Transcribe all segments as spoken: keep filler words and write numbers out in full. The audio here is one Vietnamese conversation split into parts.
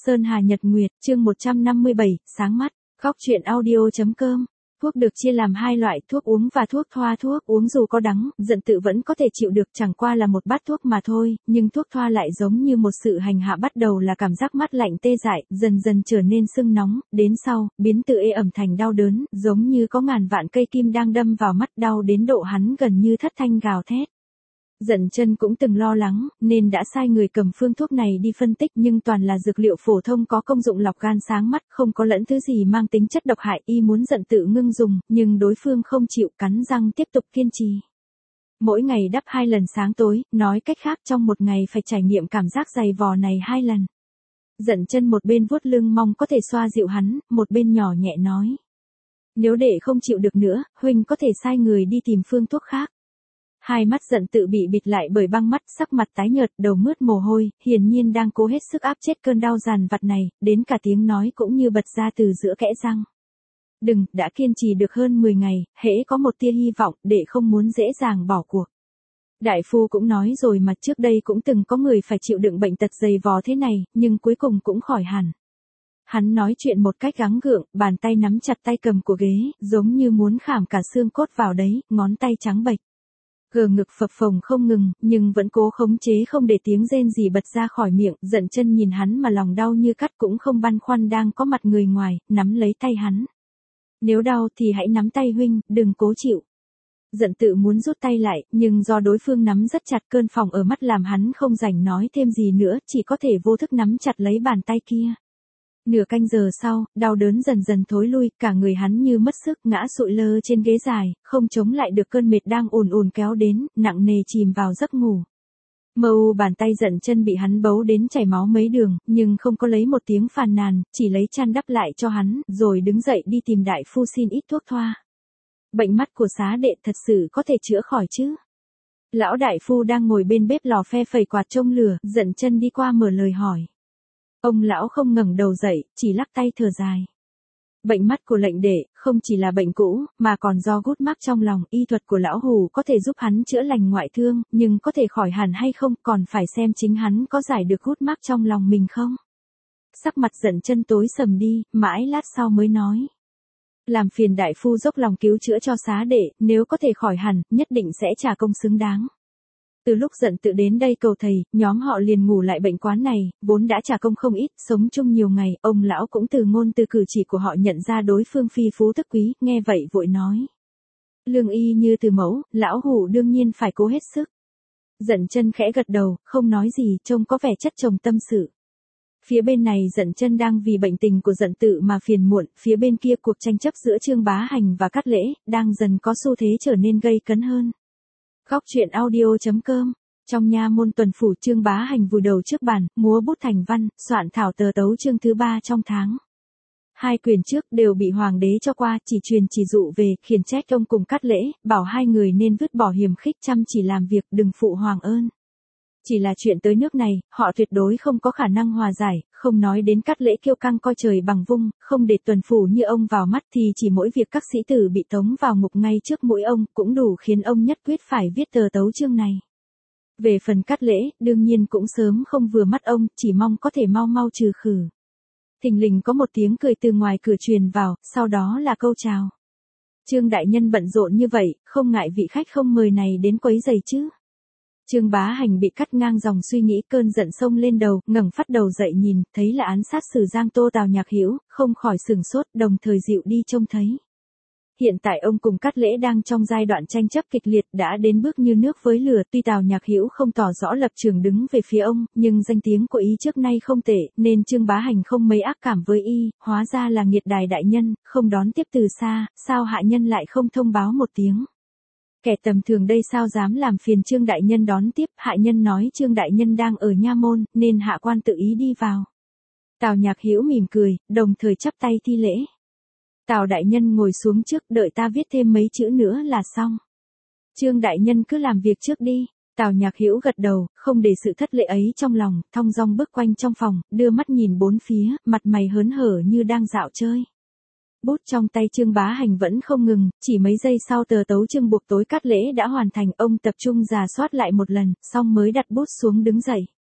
Sơn Hà Nhật Nguyệt, chương một trăm năm mươi bảy, sáng mắt, góc truyện audio.com. Thuốc được chia làm hai loại, thuốc uống và thuốc thoa. Thuốc uống dù có đắng, Dận Tự vẫn có thể chịu được, chẳng qua là một bát thuốc mà thôi, nhưng thuốc thoa lại giống như một sự hành hạ. Bắt đầu là cảm giác mắt lạnh tê dại, dần dần trở nên sưng nóng, đến sau, biến từ ê ẩm thành đau đớn, giống như có ngàn vạn cây kim đang đâm vào mắt, đau đến độ hắn gần như thất thanh gào thét. Dận Chân cũng từng lo lắng, nên đã sai người cầm phương thuốc này đi phân tích, nhưng toàn là dược liệu phổ thông có công dụng lọc gan sáng mắt, không có lẫn thứ gì mang tính chất độc hại. Y muốn Dận Tự ngưng dùng, nhưng đối phương không chịu, cắn răng tiếp tục kiên trì. Mỗi ngày đắp hai lần sáng tối, nói cách khác trong một ngày phải trải nghiệm cảm giác dày vò này hai lần. Dận Chân một bên vuốt lưng mong có thể xoa dịu hắn, một bên nhỏ nhẹ nói: "Nếu để không chịu được nữa, huynh có thể sai người đi tìm phương thuốc khác." Hai mắt Dận Tự bị bịt lại bởi băng mắt, sắc mặt tái nhợt, đầu mướt mồ hôi, hiển nhiên đang cố hết sức áp chết cơn đau dằn vặt này, đến cả tiếng nói cũng như bật ra từ giữa kẽ răng. "Đừng, đã kiên trì được hơn mười ngày, hễ có một tia hy vọng, để không muốn dễ dàng bỏ cuộc. Đại phu cũng nói rồi mà, trước đây cũng từng có người phải chịu đựng bệnh tật dày vò thế này, nhưng cuối cùng cũng khỏi hẳn." Hắn nói chuyện một cách gắng gượng, bàn tay nắm chặt tay cầm của ghế, giống như muốn khảm cả xương cốt vào đấy, ngón tay trắng bệch. Gờ ngực phập phồng không ngừng, nhưng vẫn cố khống chế không để tiếng rên gì bật ra khỏi miệng. Dận Chân nhìn hắn mà lòng đau như cắt, cũng không băn khoăn đang có mặt người ngoài, nắm lấy tay hắn. "Nếu đau thì hãy nắm tay huynh, đừng cố chịu." Dận Tự muốn rút tay lại, nhưng do đối phương nắm rất chặt, cơn phòng ở mắt làm hắn không rảnh nói thêm gì nữa, chỉ có thể vô thức nắm chặt lấy bàn tay kia. Nửa canh giờ sau, đau đớn dần dần thối lui, cả người hắn như mất sức, ngã sụi lơ trên ghế dài, không chống lại được cơn mệt đang ùn ùn kéo đến, nặng nề chìm vào giấc ngủ. Mờ u bàn tay Dận Chân bị hắn bấu đến chảy máu mấy đường, nhưng không có lấy một tiếng phàn nàn, chỉ lấy chăn đắp lại cho hắn, rồi đứng dậy đi tìm đại phu xin ít thuốc thoa. "Bệnh mắt của Xá đệ thật sự có thể chữa khỏi chứ?" Lão đại phu đang ngồi bên bếp lò phe phẩy quạt trông lửa, Dận Chân đi qua mở lời hỏi. Ông lão không ngẩng đầu dậy, chỉ lắc tay thở dài. Bệnh mắt của lệnh đệ, không chỉ là bệnh cũ, mà còn do gút mắc trong lòng. Y thuật của lão hù có thể giúp hắn chữa lành ngoại thương, nhưng có thể khỏi hẳn hay không, còn phải xem chính hắn có giải được gút mắc trong lòng mình không. Sắc mặt Dận Chân tối sầm đi, mãi lát sau mới nói: "Làm phiền đại phu dốc lòng cứu chữa cho Xá đệ, nếu có thể khỏi hẳn, nhất định sẽ trả công xứng đáng." Từ lúc Dận Tự đến đây cầu thầy, nhóm họ liền ngủ lại bệnh quán này, vốn đã trả công không ít, sống chung nhiều ngày, ông lão cũng từ ngôn từ cử chỉ của họ nhận ra đối phương phi phú tức quý, nghe vậy vội nói: "Lương y như từ mẫu, lão hủ đương nhiên phải cố hết sức." Dận Chân khẽ gật đầu, không nói gì, trông có vẻ chất chồng tâm sự. Phía bên này Dận Chân đang vì bệnh tình của Dận Tự mà phiền muộn, phía bên kia cuộc tranh chấp giữa Trương Bá Hành và Cát Lễ, đang dần có xu thế trở nên gay cấn hơn. Góc truyện audio.com. Trong nha môn tuần phủ, Trương Bá Hành vùi đầu trước bàn, múa bút thành văn, soạn thảo tờ tấu chương thứ ba trong tháng. Hai quyền trước đều bị hoàng đế cho qua, chỉ truyền chỉ dụ về, khiển trách ông cùng Cát Lễ, bảo hai người nên vứt bỏ hiềm khích, chăm chỉ làm việc, đừng phụ hoàng ơn. Chỉ là chuyện tới nước này, họ tuyệt đối không có khả năng hòa giải, không nói đến Cát Lễ kiêu căng coi trời bằng vung, không để tuần phủ như ông vào mắt, thì chỉ mỗi việc các sĩ tử bị tống vào ngục ngay trước mũi ông, cũng đủ khiến ông nhất quyết phải viết tờ tấu chương này. Về phần Cát Lễ, đương nhiên cũng sớm không vừa mắt ông, chỉ mong có thể mau mau trừ khử. Thình lình có một tiếng cười từ ngoài cửa truyền vào, sau đó là câu chào. "Trương đại nhân bận rộn như vậy, không ngại vị khách không mời này đến quấy rầy chứ?" Trương Bá Hành bị cắt ngang dòng suy nghĩ, cơn giận xông lên đầu, ngẩng phát đầu dậy nhìn, thấy là án sát sử Giang Tô Tào Nhạc Hữu, không khỏi sửng sốt, đồng thời dịu đi trông thấy. Hiện tại ông cùng Cát Lễ đang trong giai đoạn tranh chấp kịch liệt, đã đến bước như nước với lửa, tuy Tào Nhạc Hữu không tỏ rõ lập trường đứng về phía ông, nhưng danh tiếng của y trước nay không tệ, nên Trương Bá Hành không mấy ác cảm với y, hóa ra là nghiệt đài đại nhân, không đón tiếp từ xa, sao hạ nhân lại không thông báo một tiếng. Kẻ tầm thường đây sao dám làm phiền Trương đại nhân đón tiếp, hạ nhân nói Trương đại nhân đang ở nha môn, nên hạ quan tự ý đi vào. Tào Nhạc Hữu mỉm cười, đồng thời chắp tay thi lễ. "Tào đại nhân ngồi xuống trước, đợi ta viết thêm mấy chữ nữa là xong." "Trương đại nhân cứ làm việc trước đi." Tào Nhạc Hữu gật đầu, không để sự thất lễ ấy trong lòng, thong dong bước quanh trong phòng, đưa mắt nhìn bốn phía, mặt mày hớn hở như đang dạo chơi. Bút trong tay Trương Bá Hành vẫn không ngừng, chỉ mấy giây sau tờ tấu chương buộc tối Cát Lễ đã hoàn thành, ông tập trung rà soát lại một lần, xong mới đặt bút xuống đứng dậy.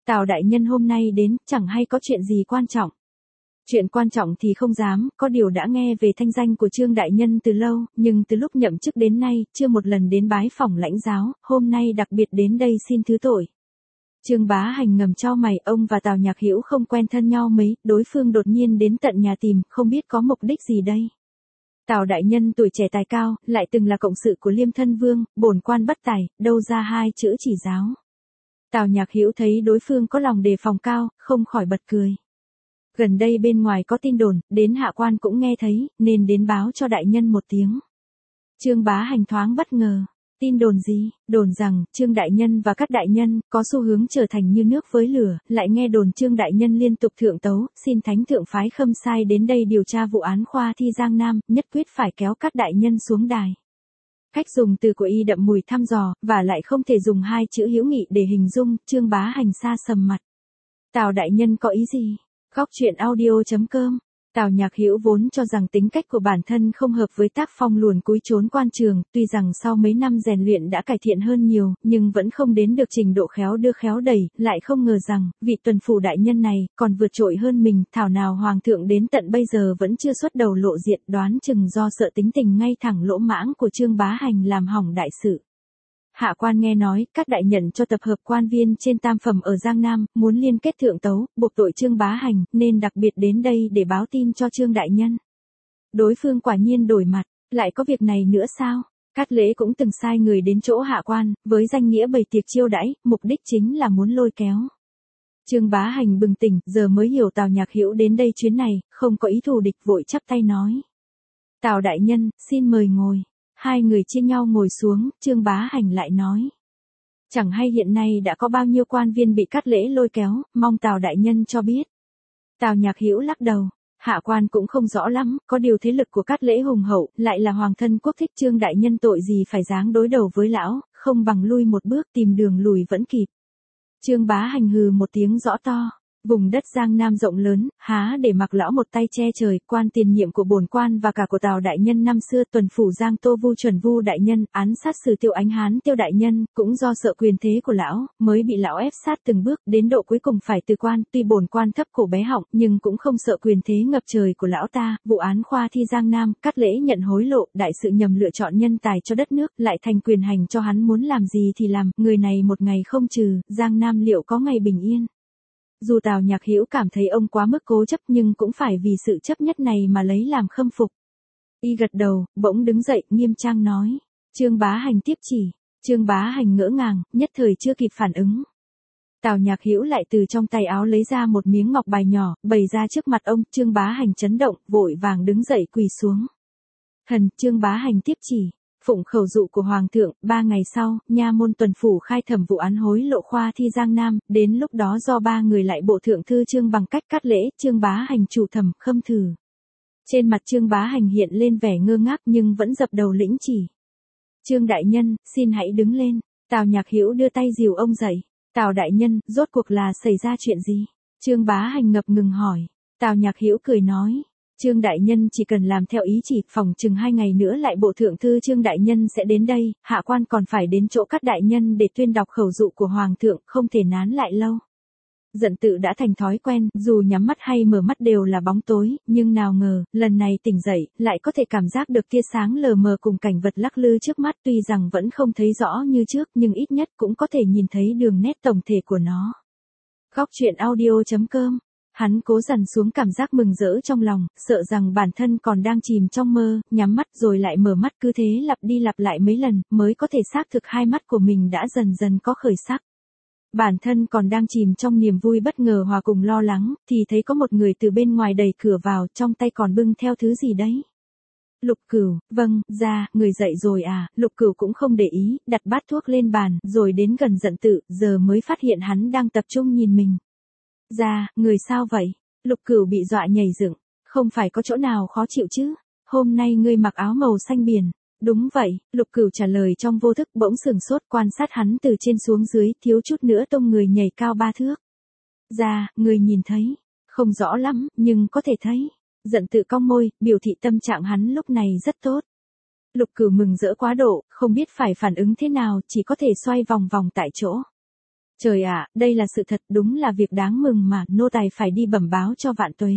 Tào đại nhân hôm nay đến, chẳng hay có chuyện gì quan trọng. Chuyện quan trọng thì không dám, có điều đã nghe về thanh danh của Trương đại nhân từ lâu, nhưng từ lúc nhậm chức đến nay, chưa một lần đến bái phỏng lãnh giáo, hôm nay đặc biệt đến đây xin thứ tội. Trương Bá Hành ngầm chau mày, ông và Tào Nhạc Hữu không quen thân nhau mấy, đối phương đột nhiên đến tận nhà tìm, không biết có mục đích gì đây. Tào đại nhân tuổi trẻ tài cao, lại từng là cộng sự của Liêm Thân Vương, bổn quan bất tài, đâu ra hai chữ chỉ giáo. Tào Nhạc Hữu thấy đối phương có lòng đề phòng cao, không khỏi bật cười. Gần đây bên ngoài có tin đồn, đến hạ quan cũng nghe thấy, nên đến báo cho đại nhân một tiếng. Trương Bá Hành thoáng bất ngờ. Tin đồn gì? Đồn rằng, Trương đại nhân và các đại nhân, có xu hướng trở thành như nước với lửa, lại nghe đồn Trương đại nhân liên tục thượng tấu, xin thánh thượng phái khâm sai đến đây điều tra vụ án khoa thi Giang Nam, nhất quyết phải kéo các đại nhân xuống đài. Cách dùng từ của y đậm mùi thăm dò, và lại không thể dùng hai chữ hữu nghị để hình dung, Trương Bá Hành xa sầm mặt. Tào đại nhân có ý gì? Góc truyện audio chấm com. Tào Nhạc Hữu vốn cho rằng tính cách của bản thân không hợp với tác phong luồn cúi trốn quan trường, tuy rằng sau mấy năm rèn luyện đã cải thiện hơn nhiều, nhưng vẫn không đến được trình độ khéo đưa khéo đẩy, lại không ngờ rằng, vị tuần phủ đại nhân này, còn vượt trội hơn mình, thảo nào hoàng thượng đến tận bây giờ vẫn chưa xuất đầu lộ diện, đoán chừng do sợ tính tình ngay thẳng lỗ mãng của Trương Bá Hành làm hỏng đại sự. Hạ quan nghe nói, các đại nhận cho tập hợp quan viên trên tam phẩm ở Giang Nam, muốn liên kết thượng tấu, buộc tội Trương Bá Hành, nên đặc biệt đến đây để báo tin cho Trương đại nhân. Đối phương quả nhiên đổi mặt, lại có việc này nữa sao? Cát Lễ cũng từng sai người đến chỗ hạ quan, với danh nghĩa bày tiệc chiêu đãi, mục đích chính là muốn lôi kéo. Trương Bá Hành bừng tỉnh, giờ mới hiểu Tào Nhạc Hữu đến đây chuyến này, không có ý thù địch, vội chắp tay nói. Tào đại nhân, xin mời ngồi. Hai người chia nhau ngồi xuống, Trương Bá Hành lại nói. Chẳng hay hiện nay đã có bao nhiêu quan viên bị Cát Lễ lôi kéo, mong Tào đại nhân cho biết. Tào Nhạc Hữu lắc đầu, hạ quan cũng không rõ lắm, có điều thế lực của Cát Lễ hùng hậu, lại là hoàng thân quốc thích, Trương đại nhân tội gì phải dáng đối đầu với lão, không bằng lui một bước tìm đường lùi vẫn kịp. Trương Bá Hành hừ một tiếng rõ to. Vùng đất Giang Nam rộng lớn, há để mặc lão một tay che trời, quan tiền nhiệm của bổn quan và cả của Tào đại nhân năm xưa, tuần phủ Giang Tô Vu Chuẩn Vu đại nhân, án sát xử Tiêu Ánh Hán Tiêu đại nhân, cũng do sợ quyền thế của lão, mới bị lão ép sát từng bước, đến độ cuối cùng phải từ quan, tuy bổn quan thấp cổ bé họng, nhưng cũng không sợ quyền thế ngập trời của lão ta. Vụ án khoa thi Giang Nam, Cát Lễ nhận hối lộ, đại sự nhầm lựa chọn nhân tài cho đất nước, lại thành quyền hành cho hắn muốn làm gì thì làm, người này một ngày không trừ, Giang Nam liệu có ngày bình yên? Dù Tào Nhạc Hữu cảm thấy ông quá mức cố chấp, nhưng cũng phải vì sự chấp nhất này mà lấy làm khâm phục. Y gật đầu, bỗng đứng dậy, nghiêm trang nói. Trương Bá Hành tiếp chỉ. Trương Bá Hành ngỡ ngàng, nhất thời chưa kịp phản ứng. Tào Nhạc Hữu lại từ trong tay áo lấy ra một miếng ngọc bài nhỏ, bày ra trước mặt ông. Trương Bá Hành chấn động, vội vàng đứng dậy quỳ xuống. Thần, Trương Bá Hành tiếp chỉ. Phụng khẩu dụ của Hoàng thượng, ba ngày sau, nha môn tuần phủ khai thẩm vụ án hối lộ khoa thi Giang Nam, đến lúc đó do ba người lại bộ thượng thư Trương bằng cách Cát Lễ, Trương Bá Hành chủ thẩm, khâm thử. Trên mặt Trương Bá Hành hiện lên vẻ ngơ ngác nhưng vẫn dập đầu lĩnh chỉ. Trương đại nhân, xin hãy đứng lên. Tào Nhạc Hữu đưa tay dìu ông dậy. Tào đại nhân, rốt cuộc là xảy ra chuyện gì? Trương Bá Hành ngập ngừng hỏi. Tào Nhạc Hữu cười nói. Trương đại nhân chỉ cần làm theo ý chỉ, phòng chừng hai ngày nữa lại bộ thượng thư Trương đại nhân sẽ đến đây, hạ quan còn phải đến chỗ các đại nhân để tuyên đọc khẩu dụ của hoàng thượng, không thể nán lại lâu. Giận tự đã thành thói quen, dù nhắm mắt hay mở mắt đều là bóng tối, nhưng nào ngờ, lần này tỉnh dậy, lại có thể cảm giác được tia sáng lờ mờ cùng cảnh vật lắc lư trước mắt, tuy rằng vẫn không thấy rõ như trước, nhưng ít nhất cũng có thể nhìn thấy đường nét tổng thể của nó. Góc truyện audio chấm com. Hắn cố dằn xuống cảm giác mừng rỡ trong lòng, sợ rằng bản thân còn đang chìm trong mơ, nhắm mắt rồi lại mở mắt, cứ thế lặp đi lặp lại mấy lần, mới có thể xác thực hai mắt của mình đã dần dần có khởi sắc. Bản thân còn đang chìm trong niềm vui bất ngờ hòa cùng lo lắng, thì thấy có một người từ bên ngoài đẩy cửa vào, trong tay còn bưng theo thứ gì đấy. Lục Cửu, vâng, ra, người dậy rồi à? Lục Cửu cũng không để ý, đặt bát thuốc lên bàn, rồi đến gần Giận Tự, giờ mới phát hiện hắn đang tập trung nhìn mình. Ra, người sao vậy? Lục Cửu bị dọa nhảy dựng, không phải có chỗ nào khó chịu chứ? Hôm nay ngươi mặc áo màu xanh biển. Đúng vậy, Lục Cửu trả lời trong vô thức, bỗng sừng sốt quan sát hắn từ trên xuống dưới, thiếu chút nữa tung người nhảy cao ba thước. Ra, người nhìn thấy, không rõ lắm, nhưng có thể thấy. Giận Tự cong môi, biểu thị tâm trạng hắn lúc này rất tốt. Lục Cửu mừng rỡ quá độ, không biết phải phản ứng thế nào, chỉ có thể xoay vòng vòng tại chỗ. Trời ạ, đây là sự thật, đúng là việc đáng mừng mà, nô tài phải đi bẩm báo cho Vạn Tuế.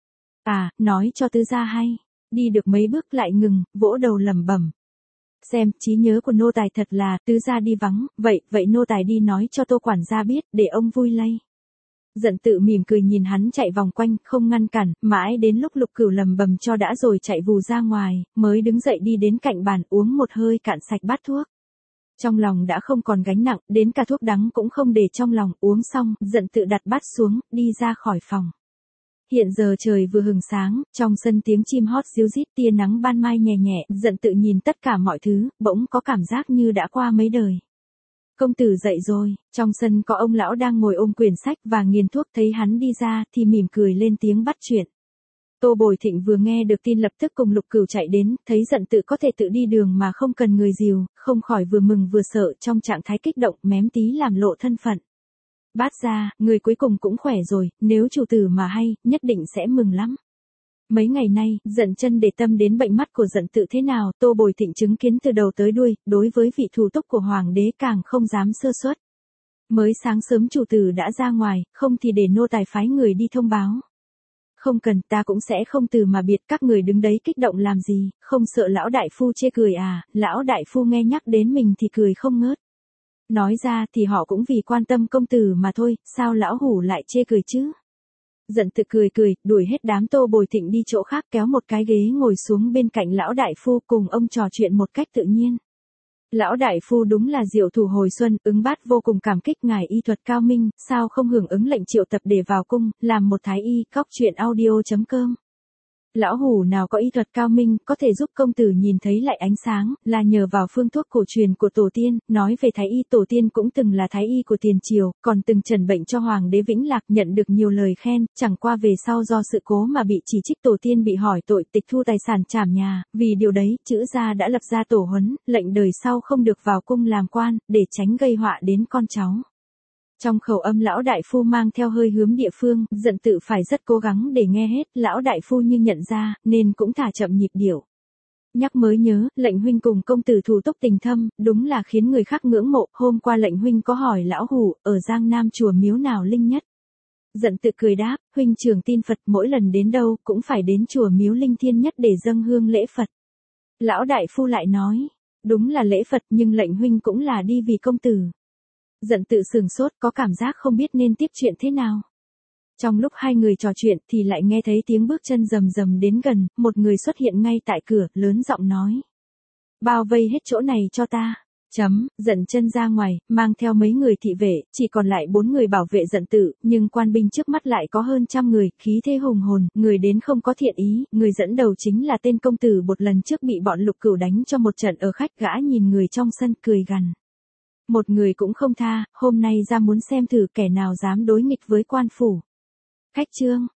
À, nói cho tứ gia hay. Đi được mấy bước lại ngừng, vỗ đầu lẩm bẩm. Xem, trí nhớ của nô tài thật là, tứ gia đi vắng, vậy, vậy nô tài đi nói cho Tô quản gia biết, để ông vui lây. Giận tự mỉm cười nhìn hắn chạy vòng quanh, không ngăn cản, mãi đến lúc Lục Cửu lầm bầm cho đã rồi chạy vù ra ngoài, mới đứng dậy đi đến cạnh bàn uống một hơi cạn sạch bát thuốc. Trong lòng đã không còn gánh nặng, đến cả thuốc đắng cũng không để trong lòng, uống xong, giận tự đặt bát xuống, đi ra khỏi phòng. Hiện giờ trời vừa hừng sáng, trong sân tiếng chim hót ríu rít, tia nắng ban mai nhẹ nhẹ, giận tự nhìn tất cả mọi thứ, bỗng có cảm giác như đã qua mấy đời. Công tử dậy rồi, trong sân có ông lão đang ngồi ôm quyển sách và nghiền thuốc, thấy hắn đi ra thì mỉm cười lên tiếng bắt chuyện. Tô Bồi Thịnh vừa nghe được tin lập tức cùng Lục Cửu chạy đến, thấy giận tự có thể tự đi đường mà không cần người dìu, không khỏi vừa mừng vừa sợ, trong trạng thái kích động mém tí làm lộ thân phận. Bát gia, người cuối cùng cũng khỏe rồi, nếu chủ tử mà hay, nhất định sẽ mừng lắm. Mấy ngày nay, Dận Chân để tâm đến bệnh mắt của Dận Tự thế nào, Tô Bồi Thịnh chứng kiến từ đầu tới đuôi, đối với vị thủ túc của hoàng đế càng không dám sơ suất. Mới sáng sớm chủ tử đã ra ngoài, không thì để nô tài phái người đi thông báo. Không cần, ta cũng sẽ không từ mà biệt, các người đứng đấy kích động làm gì, không sợ lão đại phu chê cười à? Lão đại phu nghe nhắc đến mình thì cười không ngớt. Nói ra thì họ cũng vì quan tâm công tử mà thôi, sao lão hủ lại chê cười chứ? Dận Tự cười cười, đuổi hết đám Tô Bồi Thịnh đi chỗ khác, kéo một cái ghế ngồi xuống bên cạnh lão đại phu, cùng ông trò chuyện một cách tự nhiên. Lão đại phu đúng là diệu thủ hồi xuân, Ứng Bát vô cùng cảm kích ngài y thuật cao minh, sao không hưởng ứng lệnh triệu tập để vào cung, làm một thái y. Cóc truyện audio chấm com. Lão hủ nào có y thuật cao minh, có thể giúp công tử nhìn thấy lại ánh sáng, là nhờ vào phương thuốc cổ truyền của tổ tiên. Nói về thái y, tổ tiên cũng từng là thái y của tiền triều, còn từng trần bệnh cho hoàng đế Vĩnh Lạc, nhận được nhiều lời khen, chẳng qua về sau do sự cố mà bị chỉ trích, tổ tiên bị hỏi tội, tịch thu tài sản, trảm nhà, vì điều đấy, chữ gia đã lập ra tổ huấn, lệnh đời sau không được vào cung làm quan, để tránh gây họa đến con cháu. Trong khẩu âm lão đại phu mang theo hơi hướng địa phương, Dận Tự phải rất cố gắng để nghe hết, lão đại phu như nhận ra, nên cũng thả chậm nhịp điệu. Nhắc mới nhớ, lệnh huynh cùng công tử thủ túc tình thâm, đúng là khiến người khác ngưỡng mộ, hôm qua lệnh huynh có hỏi lão hủ, ở Giang Nam chùa miếu nào linh nhất. Dận Tự cười đáp, huynh trưởng tin Phật, mỗi lần đến đâu, cũng phải đến chùa miếu linh thiêng nhất để dâng hương lễ Phật. Lão đại phu lại nói, đúng là lễ Phật nhưng lệnh huynh cũng là đi vì công tử. Dận Tự sửng sốt, có cảm giác không biết nên tiếp chuyện thế nào. Trong lúc hai người trò chuyện thì lại nghe thấy tiếng bước chân rầm rầm đến gần, một người xuất hiện ngay tại cửa, lớn giọng nói. Bao vây hết chỗ này cho ta. Chấm, Dận Chân ra ngoài, mang theo mấy người thị vệ, chỉ còn lại bốn người bảo vệ Dận Tự, nhưng quan binh trước mắt lại có hơn trăm người, khí thế hùng hồn, người đến không có thiện ý, người dẫn đầu chính là tên công tử một lần trước bị bọn Lục Cửu đánh cho một trận ở khách, gã nhìn người trong sân cười gằn. Một người cũng không tha, hôm nay ra muốn xem thử kẻ nào dám đối nghịch với quan phủ. Khách trương,